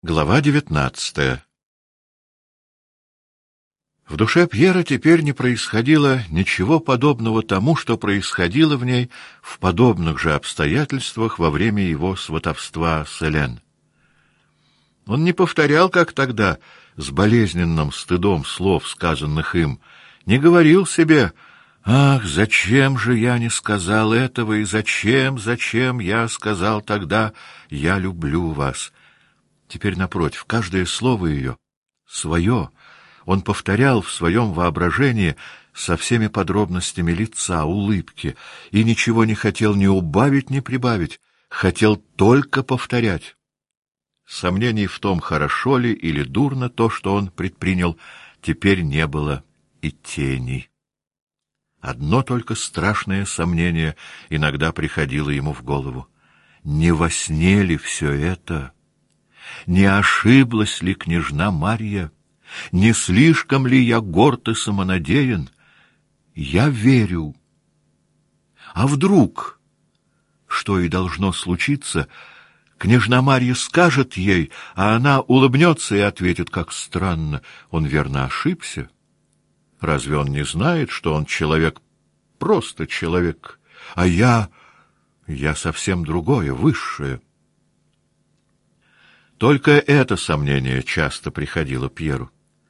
Глава 19. В душе Пьера теперь не происходило ничего подобного тому, что происходило в ней в подобных же обстоятельствах во время его сватовства с Элен. Он не повторял, как тогда, с болезненным стыдом слов, сказанных им, не говорил себе: «Ах, зачем же я не сказал этого, и зачем я сказал тогда: я люблю вас». Теперь, напротив, каждое слово ее, свое, он повторял в своем воображении со всеми подробностями лица, улыбки, и ничего не хотел ни убавить, ни прибавить, хотел только повторять. Сомнений в том, хорошо ли или дурно то, что он предпринял, теперь не было и тени. Одно только страшное сомнение иногда приходило ему в голову: не во сне ли все это? Не ошиблась ли княжна Марья? Не слишком ли я горд и самонадеян? Я верю. А вдруг, что и должно случиться, княжна Марья скажет ей, а она улыбнется и ответит: как странно, он верно ошибся. Разве он не знает, что он человек, просто человек, а я совсем другое, высшее? Только это сомнение часто приходило Пьеру.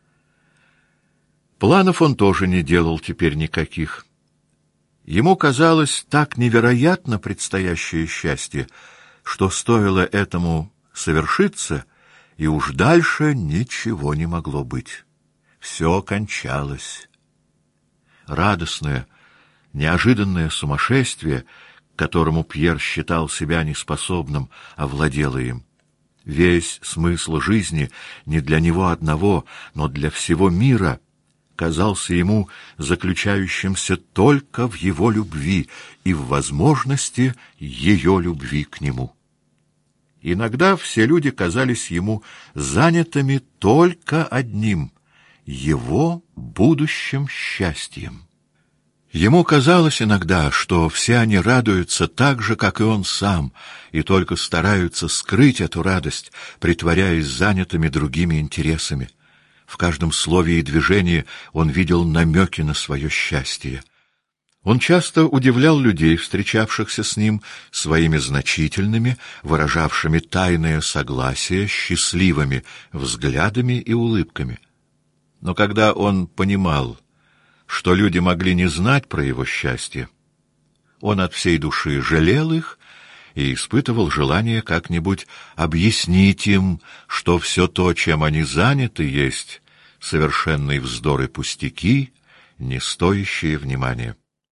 Планов он тоже не делал теперь никаких. Ему казалось так невероятно предстоящее счастье, что стоило этому совершиться, и уж дальше ничего не могло быть. Все кончалось. Радостное, неожиданное сумасшествие, к которому Пьер считал себя неспособным, овладело им. Весь смысл жизни не для него одного, но для всего мира казался ему заключающимся только в его любви и в возможности ее любви к нему. Иногда все люди казались ему занятыми только одним — его будущим счастьем. Ему казалось иногда, что все они радуются так же, как и он сам, и только стараются скрыть эту радость, притворяясь занятыми другими интересами. В каждом слове и движении он видел намеки на свое счастье. Он часто удивлял людей, встречавшихся с ним, своими значительными, выражавшими тайное согласие, счастливыми взглядами и улыбками. Но когда он понимал, что люди могли не знать про его счастье, он от всей души жалел их и испытывал желание как-нибудь объяснить им, что все то, чем они заняты, есть совершенный вздор и пустяки, не стоящие внимания.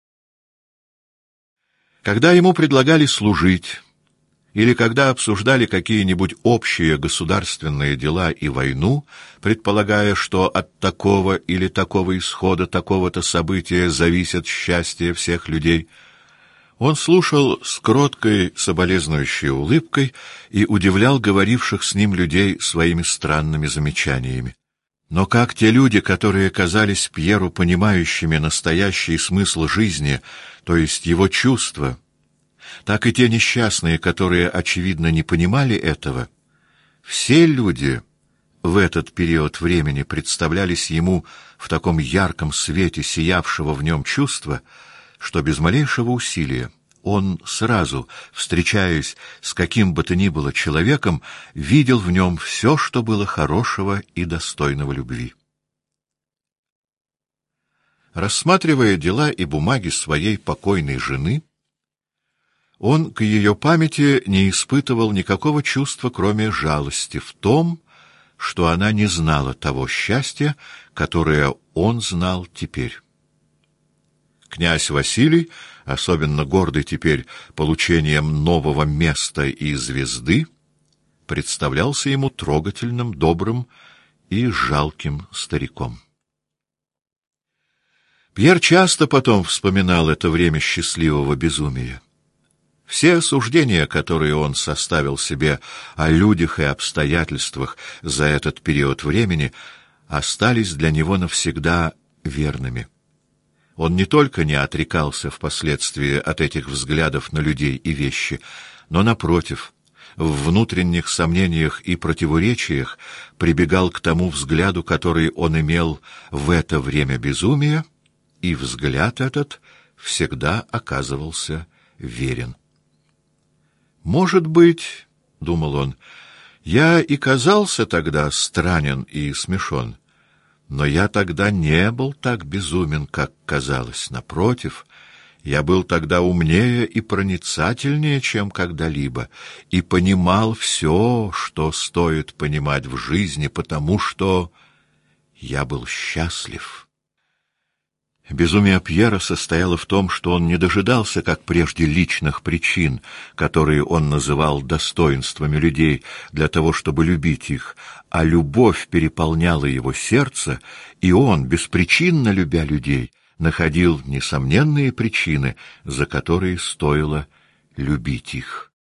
Когда ему предлагали служить, или когда обсуждали какие-нибудь общие государственные дела и войну, предполагая, что от такого или такого исхода, такого-то события зависит счастье всех людей, он слушал с кроткой, соболезнующей улыбкой и удивлял говоривших с ним людей своими странными замечаниями. Но как те люди, которые казались Пьеру понимающими настоящий смысл жизни, то есть его чувства, так и те несчастные, которые, очевидно, не понимали этого, все люди в этот период времени представлялись ему в таком ярком свете сиявшего в нем чувства, что без малейшего усилия он сразу, встречаясь с каким бы то ни было человеком, видел в нем все, что было хорошего и достойного любви. Рассматривая дела и бумаги своей покойной жены, он к ее памяти не испытывал никакого чувства, кроме жалости в том, что она не знала того счастья, которое он знал теперь. Князь Василий, особенно гордый теперь получением нового места и звезды, представлялся ему трогательным, добрым и жалким стариком. Пьер часто потом вспоминал это время счастливого безумия. Все суждения, которые он составил себе о людях и обстоятельствах за этот период времени, остались для него навсегда верными. Он не только не отрекался впоследствии от этих взглядов на людей и вещи, но, напротив, в внутренних сомнениях и противоречиях прибегал к тому взгляду, который он имел в это время безумия, и взгляд этот всегда оказывался верен. «Может быть, — думал он, — я и казался тогда странен и смешон, но я тогда не был так безумен, как казалось. Напротив, я был тогда умнее и проницательнее, чем когда-либо, и понимал все, что стоит понимать в жизни, потому что я был счастлив». Безумие Пьера состояло в том, что он не дожидался, как прежде, личных причин, которые он называл достоинствами людей, для того, чтобы любить их, а любовь переполняла его сердце, и он, беспричинно любя людей, находил несомненные причины, за которые стоило любить их.